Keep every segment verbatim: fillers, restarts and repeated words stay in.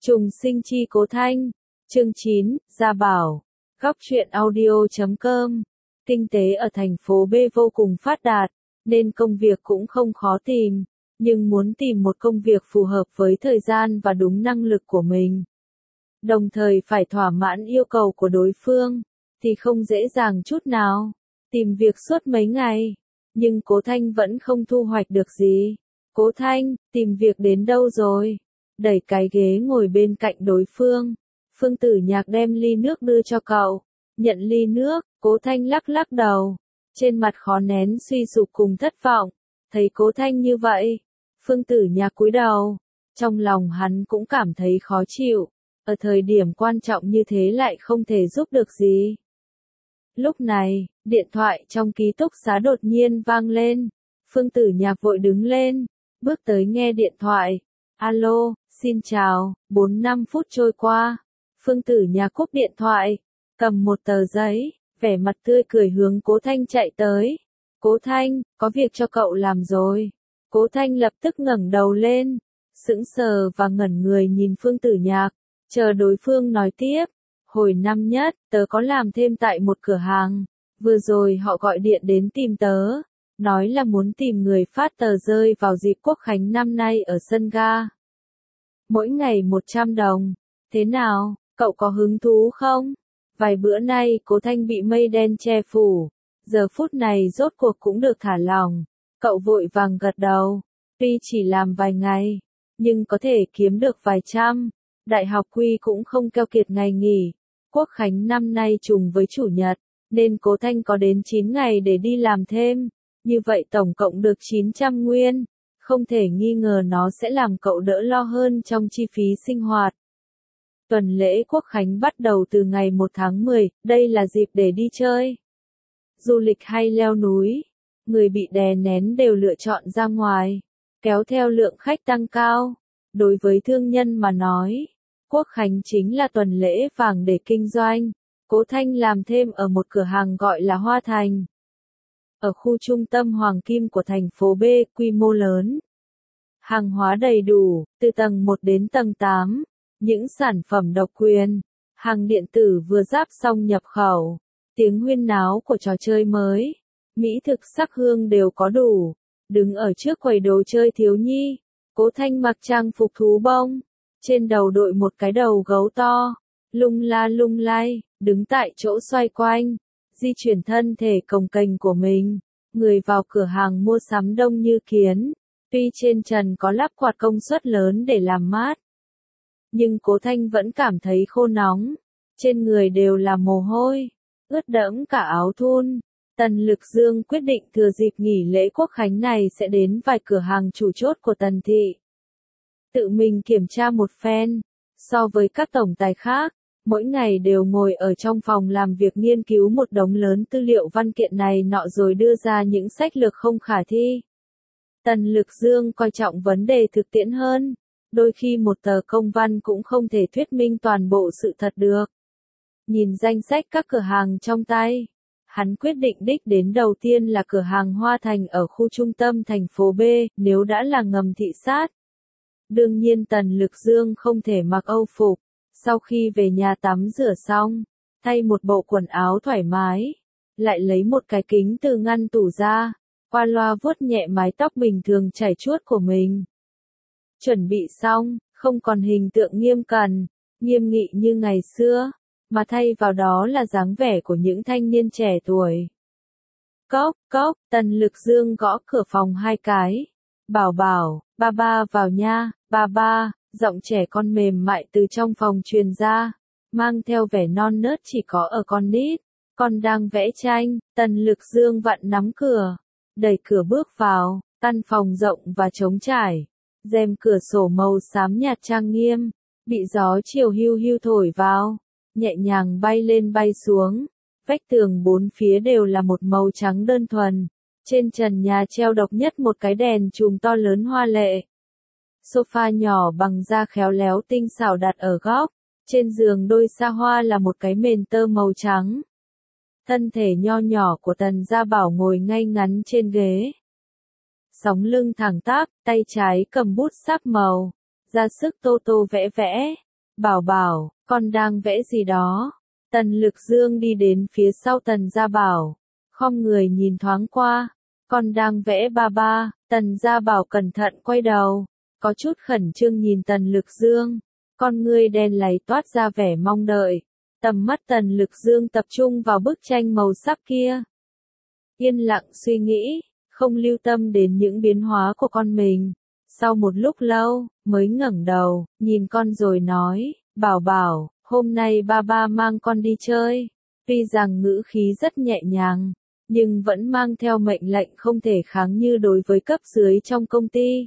Trùng sinh chi Cố Thanh. Chương chín, Gia Bảo. Góc truyện audio chấm com. Kinh tế ở thành phố B vô cùng phát đạt, nên công việc cũng không khó tìm, nhưng muốn tìm một công việc phù hợp với thời gian và đúng năng lực của mình, đồng thời phải thỏa mãn yêu cầu của đối phương, thì không dễ dàng chút nào. Tìm việc suốt mấy ngày, nhưng Cố Thanh vẫn không thu hoạch được gì. Cố Thanh, tìm việc đến đâu rồi? Đẩy cái ghế ngồi bên cạnh đối phương. Phương Tử Nhạc đem ly nước đưa cho cậu. Nhận ly nước, Cố Thanh lắc lắc đầu. Trên mặt khó nén suy sụp cùng thất vọng. Thấy Cố Thanh như vậy, Phương Tử Nhạc cúi đầu. Trong lòng hắn cũng cảm thấy khó chịu. Ở thời điểm quan trọng như thế lại không thể giúp được gì. Lúc này, điện thoại trong ký túc xá đột nhiên vang lên. Phương Tử Nhạc vội đứng lên, bước tới nghe điện thoại. Alo, xin chào. Bốn năm phút trôi qua, Phương Tử Nhạc cúp điện thoại, cầm một tờ giấy, vẻ mặt tươi cười hướng Cố Thanh chạy tới. Cố Thanh, có việc cho cậu làm rồi. Cố Thanh lập tức ngẩng đầu lên, sững sờ và ngẩn người nhìn Phương Tử Nhạc, chờ đối phương nói tiếp. Hồi năm nhất, tớ có làm thêm tại một cửa hàng, vừa rồi họ gọi điện đến tìm tớ, nói là muốn tìm người phát tờ rơi vào dịp Quốc khánh năm nay ở sân ga. Mỗi ngày một trăm đồng, thế nào, cậu có hứng thú không? Vài bữa nay Cố Thanh bị mây đen che phủ, giờ phút này rốt cuộc cũng được thả lỏng, cậu vội vàng gật đầu, tuy chỉ làm vài ngày, nhưng có thể kiếm được vài trăm, đại học quy cũng không keo kiệt ngày nghỉ, Quốc khánh năm nay trùng với chủ nhật, nên Cố Thanh có đến chín ngày để đi làm thêm, như vậy tổng cộng được chín trăm nguyên. Không thể nghi ngờ nó sẽ làm cậu đỡ lo hơn trong chi phí sinh hoạt. Tuần lễ Quốc khánh bắt đầu từ ngày một tháng mười, đây là dịp để đi chơi, du lịch hay leo núi. Người bị đè nén đều lựa chọn ra ngoài, kéo theo lượng khách tăng cao. Đối với thương nhân mà nói, Quốc khánh chính là tuần lễ vàng để kinh doanh. Cố Thanh làm thêm ở một cửa hàng gọi là Hoa Thành, ở khu trung tâm Hoàng Kim của thành phố B, quy mô lớn. Hàng hóa đầy đủ, từ tầng một đến tầng tám, những sản phẩm độc quyền, hàng điện tử vừa ráp xong nhập khẩu, tiếng huyên náo của trò chơi mới, mỹ thực sắc hương đều có đủ. Đứng ở trước quầy đồ chơi thiếu nhi, Cố Thanh mặc trang phục thú bông, trên đầu đội một cái đầu gấu to, lung la lung lay, đứng tại chỗ xoay quanh, di chuyển thân thể cồng kềnh của mình. Người vào cửa hàng mua sắm đông như kiến, tuy trên trần có lắp quạt công suất lớn để làm mát, nhưng Cố Thanh vẫn cảm thấy khô nóng, trên người đều là mồ hôi, ướt đẫm cả áo thun. Tần Lực Dương quyết định thừa dịp nghỉ lễ Quốc khánh này sẽ đến vài cửa hàng chủ chốt của Tần thị, tự mình kiểm tra một phen. So với các tổng tài khác, mỗi ngày đều ngồi ở trong phòng làm việc nghiên cứu một đống lớn tư liệu văn kiện này nọ rồi đưa ra những sách lược không khả thi. Tần Lực Dương coi trọng vấn đề thực tiễn hơn, đôi khi một tờ công văn cũng không thể thuyết minh toàn bộ sự thật được. Nhìn danh sách các cửa hàng trong tay, hắn quyết định đích đến đầu tiên là cửa hàng Hoa Thành ở khu trung tâm thành phố B, nếu đã là ngầm thị sát. Đương nhiên Tần Lực Dương không thể mặc Âu phục. Sau khi về nhà tắm rửa xong, thay một bộ quần áo thoải mái, lại lấy một cái kính từ ngăn tủ ra, qua loa vuốt nhẹ mái tóc bình thường chảy chuốt của mình. Chuẩn bị xong, không còn hình tượng nghiêm cẩn, nghiêm nghị như ngày xưa, mà thay vào đó là dáng vẻ của những thanh niên trẻ tuổi. Cốc, cốc, Tần Lực Dương gõ cửa phòng hai cái. Bảo bảo, ba ba vào nha, ba ba. Giọng trẻ con mềm mại từ trong phòng truyền ra, mang theo vẻ non nớt chỉ có ở con nít. Con đang vẽ tranh. Tần Lực Dương vặn nắm cửa, đẩy cửa bước vào. Căn phòng rộng và trống trải, rèm cửa sổ màu xám nhạt trang nghiêm, bị gió chiều hiu hiu thổi vào, nhẹ nhàng bay lên bay xuống. Vách tường bốn phía đều là một màu trắng đơn thuần. Trên trần nhà treo độc nhất một cái đèn chùm to lớn hoa lệ. Sofa nhỏ bằng da khéo léo tinh xảo đặt ở góc, trên giường đôi sa hoa là một cái mền tơ màu trắng. Thân thể nho nhỏ của Tần Gia Bảo ngồi ngay ngắn trên ghế, sóng lưng thẳng tắp, tay trái cầm bút sáp màu, ra sức tô tô vẽ vẽ, Bảo Bảo, con đang vẽ gì đó? Tần Lực Dương đi đến phía sau Tần Gia Bảo, khom người nhìn thoáng qua, con đang vẽ ba ba. Tần Gia Bảo cẩn thận quay đầu, có chút khẩn trương nhìn Tần Lực Dương, con ngươi đen láy toát ra vẻ mong đợi. Tầm mắt Tần Lực Dương tập trung vào bức tranh màu sắc kia. Yên lặng suy nghĩ, không lưu tâm đến những biến hóa của con mình. Sau một lúc lâu, mới ngẩng đầu, nhìn con rồi nói, Bảo Bảo, hôm nay ba ba mang con đi chơi. Tuy rằng ngữ khí rất nhẹ nhàng, nhưng vẫn mang theo mệnh lệnh không thể kháng như đối với cấp dưới trong công ty.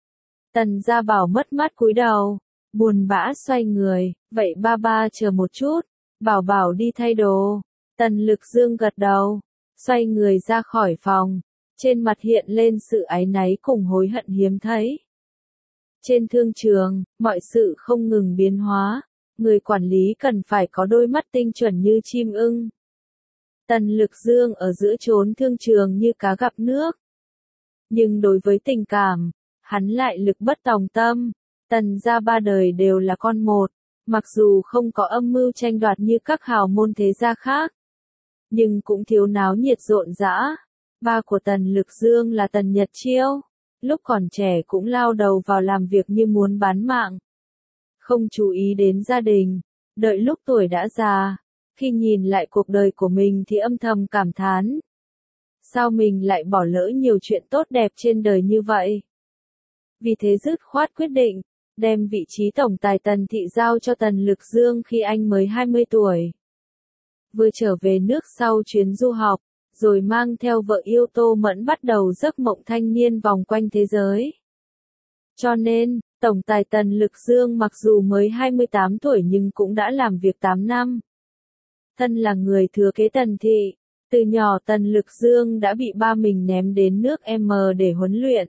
Tần Gia Bảo mất mát cúi đầu, buồn bã xoay người, vậy ba ba chờ một chút, Bảo Bảo đi thay đồ. Tần Lực Dương gật đầu, xoay người ra khỏi phòng, trên mặt hiện lên sự áy náy cùng hối hận hiếm thấy. Trên thương trường, mọi sự không ngừng biến hóa, người quản lý cần phải có đôi mắt tinh chuẩn như chim ưng. Tần Lực Dương ở giữa chốn thương trường như cá gặp nước. Nhưng đối với tình cảm, hắn lại lực bất tòng tâm. Tần gia ba đời đều là con một, mặc dù không có âm mưu tranh đoạt như các hào môn thế gia khác, nhưng cũng thiếu náo nhiệt rộn rã. Ba của Tần Lực Dương là Tần Nhật Chiêu, lúc còn trẻ cũng lao đầu vào làm việc như muốn bán mạng, không chú ý đến gia đình, đợi lúc tuổi đã già, khi nhìn lại cuộc đời của mình thì âm thầm cảm thán. Sao mình lại bỏ lỡ nhiều chuyện tốt đẹp trên đời như vậy? Vì thế dứt khoát quyết định, đem vị trí tổng tài Tần thị giao cho Tần Lực Dương khi anh mới hai mươi tuổi. Vừa trở về nước sau chuyến du học, rồi mang theo vợ yêu Tô Mẫn bắt đầu giấc mộng thanh niên vòng quanh thế giới. Cho nên, tổng tài Tần Lực Dương mặc dù mới hai mươi tám tuổi nhưng cũng đã làm việc tám năm. Thân là người thừa kế Tần thị, từ nhỏ Tần Lực Dương đã bị ba mình ném đến nước M để huấn luyện.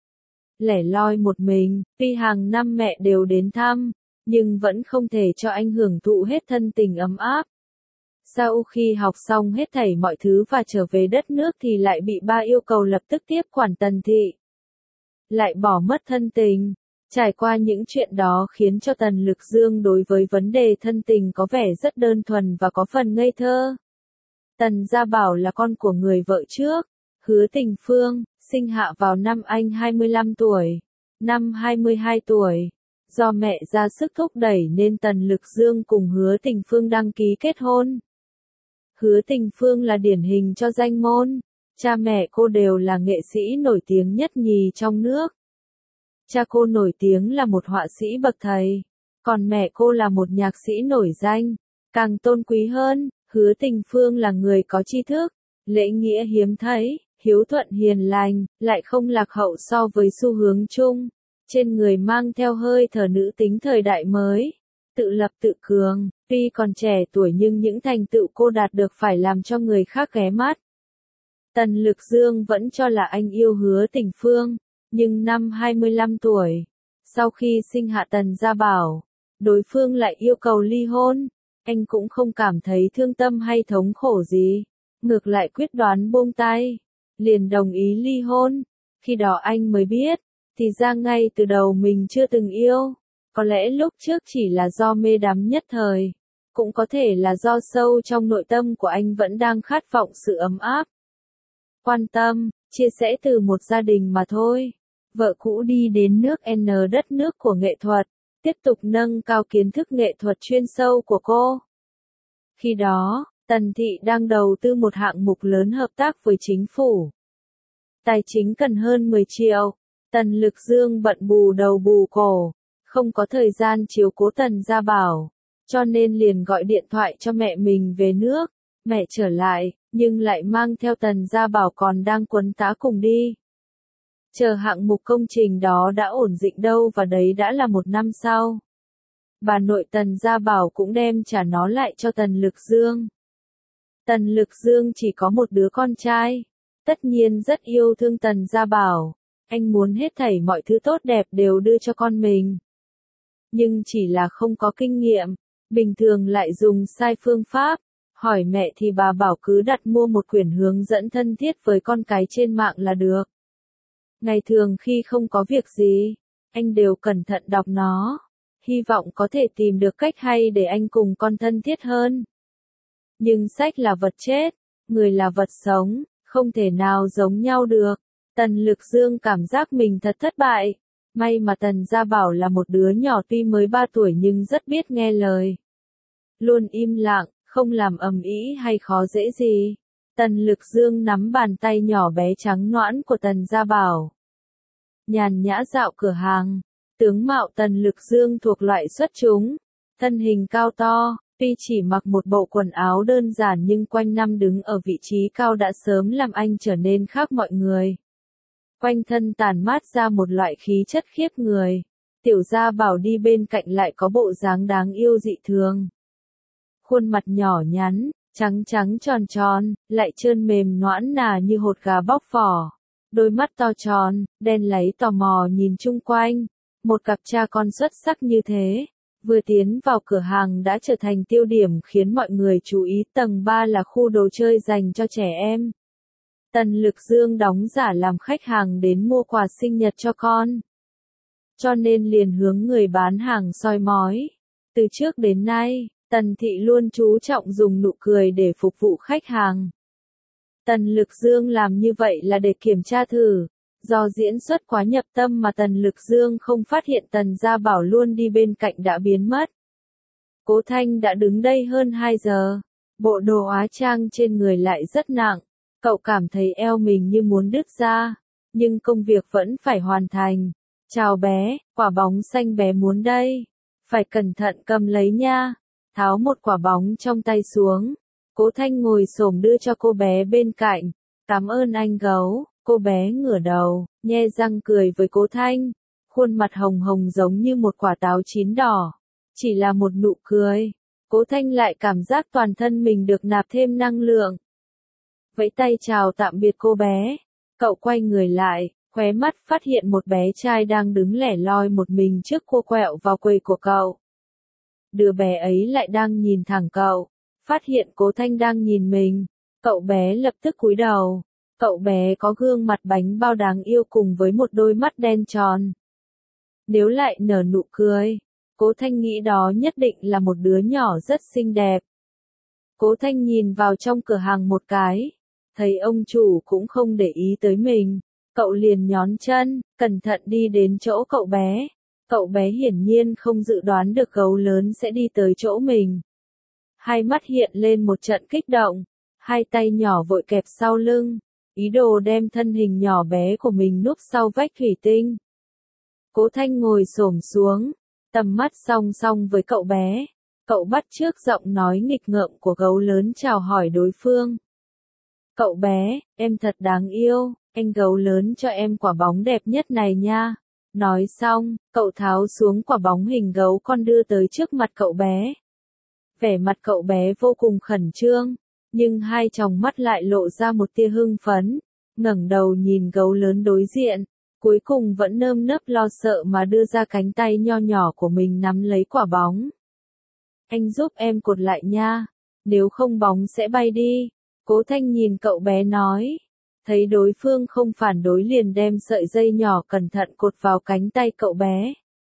Lẻ loi một mình, tuy hàng năm mẹ đều đến thăm, nhưng vẫn không thể cho anh hưởng thụ hết thân tình ấm áp. Sau khi học xong hết thảy mọi thứ và trở về đất nước thì lại bị ba yêu cầu lập tức tiếp quản Tần thị. Lại bỏ mất thân tình. Trải qua những chuyện đó khiến cho Tần Lực Dương đối với vấn đề thân tình có vẻ rất đơn thuần và có phần ngây thơ. Tần Gia Bảo là con của người vợ trước, Hứa Tình Phương, sinh hạ vào năm anh hai mươi lăm tuổi. Năm hai mươi hai tuổi, do mẹ ra sức thúc đẩy nên Tần Lực Dương cùng Hứa Tình Phương đăng ký kết hôn. Hứa Tình Phương là điển hình cho danh môn, cha mẹ cô đều là nghệ sĩ nổi tiếng nhất nhì trong nước. Cha cô nổi tiếng là một họa sĩ bậc thầy, còn mẹ cô là một nhạc sĩ nổi danh. Càng tôn quý hơn, Hứa Tình Phương là người có tri thức, lễ nghĩa hiếm thấy, hiếu thuận hiền lành, lại không lạc hậu so với xu hướng chung. Trên người mang theo hơi thở nữ tính thời đại mới, tự lập tự cường, tuy còn trẻ tuổi nhưng những thành tựu cô đạt được phải làm cho người khác ghé mắt. Tần Lực Dương vẫn cho là anh yêu Hứa Tình Phương, nhưng năm hai mươi lăm tuổi, sau khi sinh hạ Tần Gia Bảo, đối phương lại yêu cầu ly hôn. Anh cũng không cảm thấy thương tâm hay thống khổ gì, ngược lại quyết đoán buông tay, liền đồng ý ly hôn. Khi đó anh mới biết, thì ra ngay từ đầu mình chưa từng yêu, có lẽ lúc trước chỉ là do mê đắm nhất thời, cũng có thể là do sâu trong nội tâm của anh vẫn đang khát vọng sự ấm áp, quan tâm, chia sẻ từ một gia đình mà thôi. Vợ cũ đi đến nước N, đất nước của nghệ thuật, tiếp tục nâng cao kiến thức nghệ thuật chuyên sâu của cô. Khi đó, Tần thị đang đầu tư một hạng mục lớn hợp tác với chính phủ. Tài chính cần hơn mười triệu, Tần Lực Dương bận bù đầu bù cổ, không có thời gian chiếu cố Tần Gia Bảo, cho nên liền gọi điện thoại cho mẹ mình về nước. Mẹ trở lại, nhưng lại mang theo Tần Gia Bảo còn đang quấn tá cùng đi. Chờ hạng mục công trình đó đã ổn định đâu và đấy đã là một năm sau. Bà nội Tần Gia Bảo cũng đem trả nó lại cho Tần Lực Dương. Tần Lực Dương chỉ có một đứa con trai, tất nhiên rất yêu thương Tần Gia Bảo, anh muốn hết thảy mọi thứ tốt đẹp đều đưa cho con mình. Nhưng chỉ là không có kinh nghiệm, bình thường lại dùng sai phương pháp, hỏi mẹ thì bà bảo cứ đặt mua một quyển hướng dẫn thân thiết với con cái trên mạng là được. Ngày thường khi không có việc gì, anh đều cẩn thận đọc nó. hy vọng có thể tìm được cách hay để anh cùng con thân thiết hơn. Nhưng sách là vật chết, người là vật sống, không thể nào giống nhau được. Tần Lực Dương cảm giác mình thật thất bại. May mà Tần Gia Bảo là một đứa nhỏ tuy mới ba tuổi nhưng rất biết nghe lời. Luôn im lặng, không làm ầm ĩ hay khó dễ gì. Tần Lực Dương nắm bàn tay nhỏ bé trắng nõn của Tần Gia Bảo. Nhàn nhã dạo cửa hàng. Tướng mạo Tần Lực Dương thuộc loại xuất chúng. Thân hình cao to, tuy chỉ mặc một bộ quần áo đơn giản nhưng quanh năm đứng ở vị trí cao đã sớm làm anh trở nên khác mọi người. Quanh thân tản mát ra một loại khí chất khiếp người. Tiểu Gia Bảo đi bên cạnh lại có bộ dáng đáng yêu dị thường. Khuôn mặt nhỏ nhắn, trắng trắng tròn tròn, lại trơn mềm nõn nà như hột gà bóc vỏ. Đôi mắt to tròn, đen láy tò mò nhìn chung quanh. Một cặp cha con xuất sắc như thế, vừa tiến vào cửa hàng đã trở thành tiêu điểm khiến mọi người chú ý. Tầng ba là khu đồ chơi dành cho trẻ em. Tần Lực Dương đóng giả làm khách hàng đến mua quà sinh nhật cho con. Cho nên liền hướng người bán hàng soi mói. Từ trước đến nay, Tần Thị luôn chú trọng dùng nụ cười để phục vụ khách hàng. Tần Lực Dương làm như vậy là để kiểm tra thử. Do diễn xuất quá nhập tâm mà Tần Lực Dương không phát hiện Tần Gia Bảo luôn đi bên cạnh đã biến mất. Cố Thanh đã đứng đây hơn hai giờ. Bộ đồ hóa trang trên người lại rất nặng. Cậu cảm thấy eo mình như muốn đứt ra. Nhưng công việc vẫn phải hoàn thành. Chào bé, quả bóng xanh bé muốn đây. Phải cẩn thận cầm lấy nha. Tháo một quả bóng trong tay xuống. Cố Thanh ngồi xổm đưa cho cô bé bên cạnh. Cảm ơn anh gấu. Cô bé ngửa đầu, nhe răng cười với Cố Thanh. Khuôn mặt hồng hồng giống như một quả táo chín đỏ. Chỉ là một nụ cười. Cố Thanh lại cảm giác toàn thân mình được nạp thêm năng lượng. Vẫy tay chào tạm biệt cô bé. Cậu quay người lại, khóe mắt phát hiện một bé trai đang đứng lẻ loi một mình trước cô quẹo vào quầy của cậu. Đứa bé ấy lại đang nhìn thẳng cậu. Phát hiện Cố Thanh đang nhìn mình. Cậu bé lập tức cúi đầu. Cậu bé có gương mặt bánh bao đáng yêu cùng với một đôi mắt đen tròn. Nếu lại nở nụ cười, Cố Thanh nghĩ đó nhất định là một đứa nhỏ rất xinh đẹp. Cố Thanh nhìn vào trong cửa hàng một cái, thấy ông chủ cũng không để ý tới mình. Cậu liền nhón chân, cẩn thận đi đến chỗ cậu bé. Cậu bé hiển nhiên không dự đoán được gấu lớn sẽ đi tới chỗ mình. Hai mắt hiện lên một trận kích động, hai tay nhỏ vội kẹp sau lưng. Ý đồ đem thân hình nhỏ bé của mình núp sau vách thủy tinh. Cố Thanh ngồi xổm xuống, tầm mắt song song với cậu bé. Cậu bắt chước giọng nói nghịch ngợm của gấu lớn chào hỏi đối phương. Cậu bé, em thật đáng yêu, anh gấu lớn cho em quả bóng đẹp nhất này nha. Nói xong, cậu tháo xuống quả bóng hình gấu con đưa tới trước mặt cậu bé. Vẻ mặt cậu bé vô cùng khẩn trương. Nhưng hai tròng mắt lại lộ ra một tia hưng phấn, ngẩng đầu nhìn gấu lớn đối diện, cuối cùng vẫn nơm nớp lo sợ mà đưa ra cánh tay nho nhỏ của mình nắm lấy quả bóng. Anh giúp em cột lại nha, nếu không bóng sẽ bay đi. Cố Thanh nhìn cậu bé nói, thấy đối phương không phản đối liền đem sợi dây nhỏ cẩn thận cột vào cánh tay cậu bé.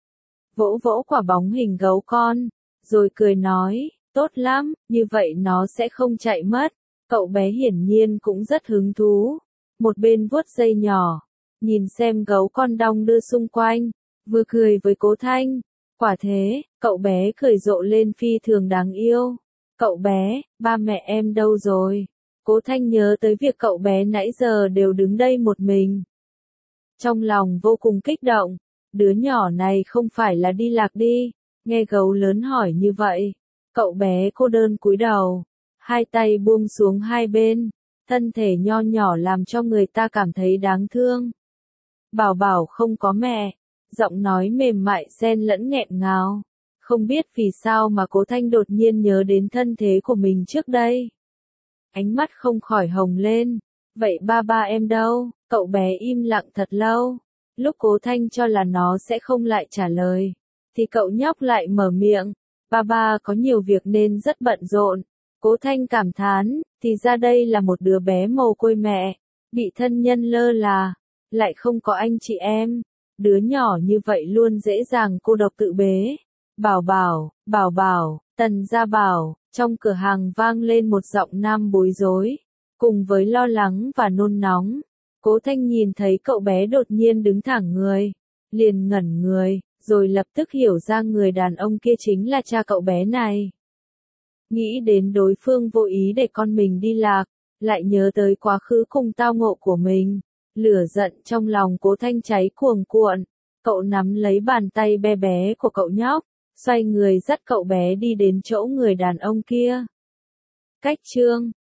Vỗ vỗ quả bóng hình gấu con, rồi cười nói. Tốt lắm, như vậy nó sẽ không chạy mất. Cậu bé hiển nhiên cũng rất hứng thú. Một bên vuốt dây nhỏ, nhìn xem gấu con đong đưa xung quanh, vừa cười với Cố Thanh. Quả thế, cậu bé cười rộ lên phi thường đáng yêu. Cậu bé, ba mẹ em đâu rồi? Cố Thanh nhớ tới việc cậu bé nãy giờ đều đứng đây một mình. Trong lòng vô cùng kích động, đứa nhỏ này không phải là đi lạc đi. Nghe gấu lớn hỏi như vậy. Cậu bé cô đơn cúi đầu, hai tay buông xuống hai bên, thân thể nho nhỏ làm cho người ta cảm thấy đáng thương. Bảo bảo không có mẹ, giọng nói mềm mại xen lẫn nghẹn ngào. Không biết vì sao mà Cố Thanh đột nhiên nhớ đến thân thế của mình trước đây. Ánh mắt không khỏi hồng lên. Vậy ba ba em đâu? Cậu bé im lặng thật lâu. Lúc Cố Thanh cho là nó sẽ không lại trả lời, thì cậu nhóc lại mở miệng. Ba ba có nhiều việc nên rất bận rộn. Cố Thanh cảm thán, thì ra đây là một đứa bé mồ côi mẹ, bị thân nhân lơ là, lại không có anh chị em. Đứa nhỏ như vậy luôn dễ dàng cô độc tự bế. Bảo bảo, bảo bảo, Tần Gia Bảo, trong cửa hàng vang lên một giọng nam bối rối, cùng với lo lắng và nôn nóng. Cố Thanh nhìn thấy cậu bé đột nhiên đứng thẳng người, liền ngẩn người, rồi lập tức hiểu ra người đàn ông kia chính là cha cậu bé này. Nghĩ đến đối phương vô ý để con mình đi lạc, lại nhớ tới quá khứ cùng tao ngộ của mình, lửa giận trong lòng Cố Thanh cháy cuồn cuộn. Cậu nắm lấy bàn tay bé bé của cậu nhóc, xoay người dắt cậu bé đi đến chỗ người đàn ông kia. Cách chương